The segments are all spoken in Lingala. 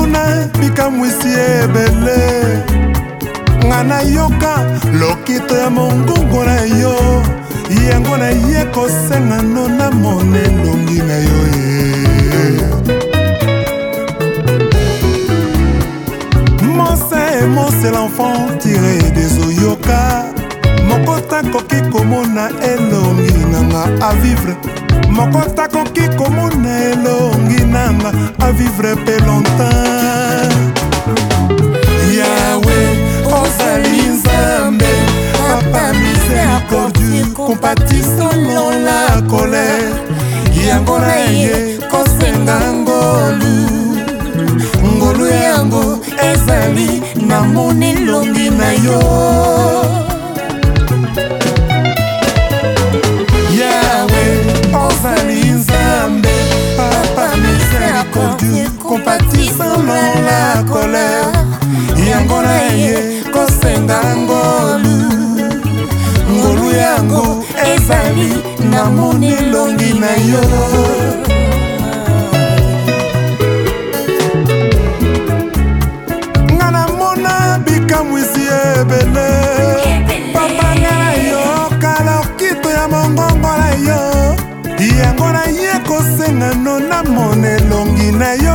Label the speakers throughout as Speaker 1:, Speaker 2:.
Speaker 1: mona bikamwisi ebele ngana yoka lokito ya mongongo na yo yango na ye kosenga no na mone longi na yo Mose l'enfant tiré des oyoka Mokota koki komona elongi nanga à vivre Mokota koki komona elongi nanga à vivre pe longtemps Yahweh ozali nzambe Papa miséricordieux compatissant selon la colère Yango na ye kosenga ngolu Ngolu yango ezali na moni longi na yo Yahweh ozali nzambe Papa miséricordieux compatissant selon la colère Yango na ye kosenga ngolu Ngolu yango ezali na moni longi na yo Bikamwisi ebele Papa ngana yo kala okito ya mongongo na yo Yango na ye kosenga no na mone longi na yo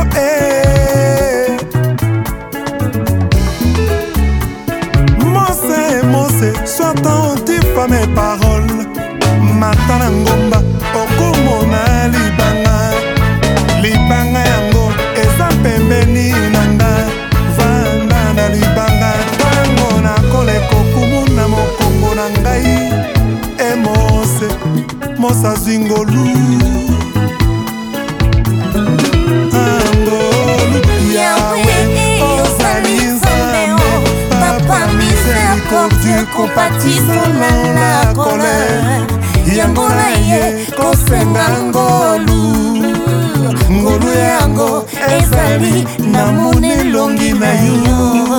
Speaker 1: Mose, sois attentif à mes paroles Matana ngomba okomona libanga yango eza pembeni nanga vanda na libanga tango na koleko kumuna mokongo na ngai Mose azwingolu angolu Yahweh ozali nzambe Papa miséricordieux compatissant selon la colère Yango na ye kosenga ngolu Ngolu yango ezali na mone longi na yo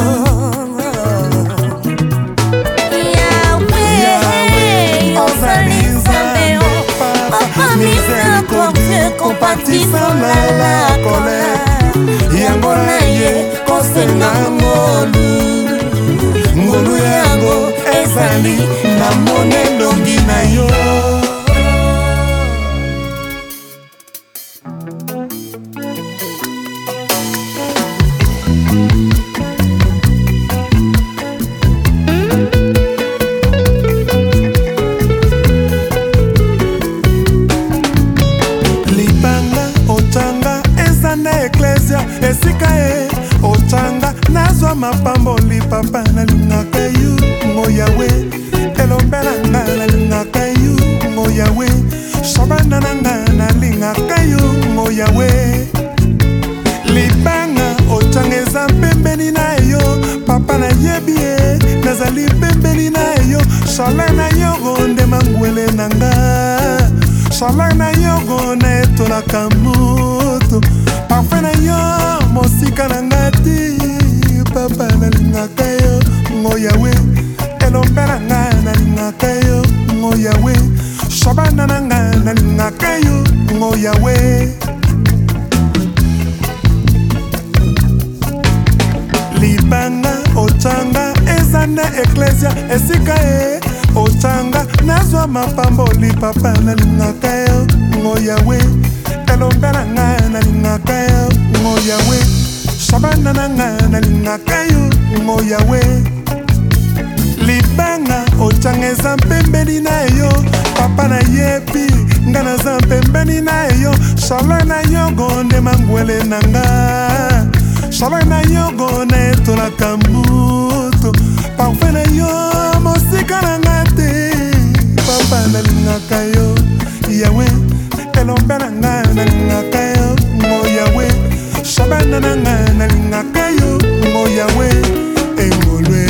Speaker 1: Yahweh ozali nzambe Papa miséricordieux compatissant selon la colère Yango na ye kosenga ngolu Ngolu yango ezali na mone longi na yo Libanga otanga ezana eklesia esika e otanga nazwa mapambo lipapa nalingaka yo ngo Yahweh elombela nga nalingaka yo ngo Yahweh shabana nanga nalingaka yo ngo Yahweh libanga otanga eza pembeni na yo papa na yebi e nazali pembeni na yo shala na yo gonde mangwele nanga shala na yo gonde etolaka moto parfait na yo mosika na ngati Papa nalingaka yo ngo Yahweh elombela nga nalingaka yo ngo Yahweh shabana nanga nalingaka yo ngo Yahweh libanga otanga ezana eklesia esika e otanga nazwa mapambo lipapa nalingaka yo ngo Yahweh elombela nga nalingaka yo ngo Yahweh shabana nanga nalingaka yo ngo Yahweh libanga otanga eza pembeni na yo papa na yebi nga naza pembeni na yo shala na yo gonde mangwele nanga shala na yo gonde etolaka moto parfait na yo mosika na nga te papa nalingaka yo Yahweh elombela nga nalingaka yo ngo Yahweh shabana nanga nalingaka yo ngo Yahweh engolwe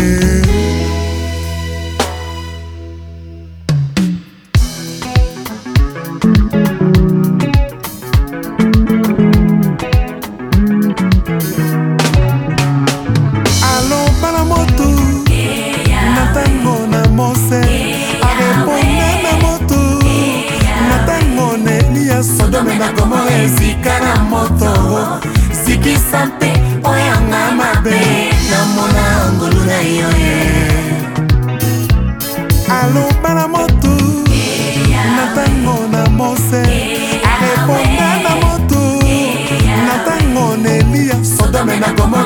Speaker 2: Sodome na Gomora ezika na moto Siki sampe oya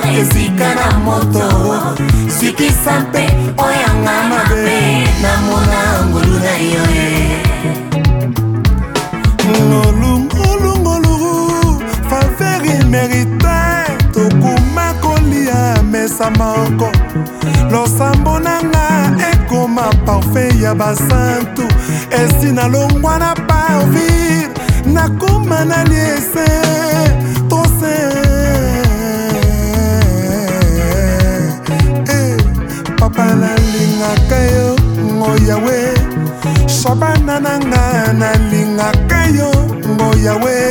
Speaker 2: esika na moto sikisa mpe oyanga mabe namona ngolu na yo
Speaker 1: ngolungolungoluru faveri merite tokuma kolia mesa moko losambo nanga ekoma parfait ya basantu esi nalongwa na parvir nakoma na liese tose papa nalingaka yo ngoyawe shabana nanga nalingaka yo ngoyawe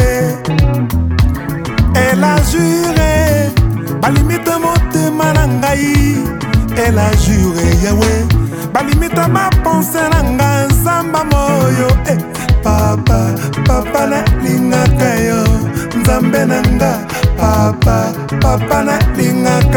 Speaker 1: elle a juré balimite motema na ngai elle a juré yawe balimite bapense na nga nzamba moyo papa papa nalingaka yo nzambe na nga papa papa nalingaka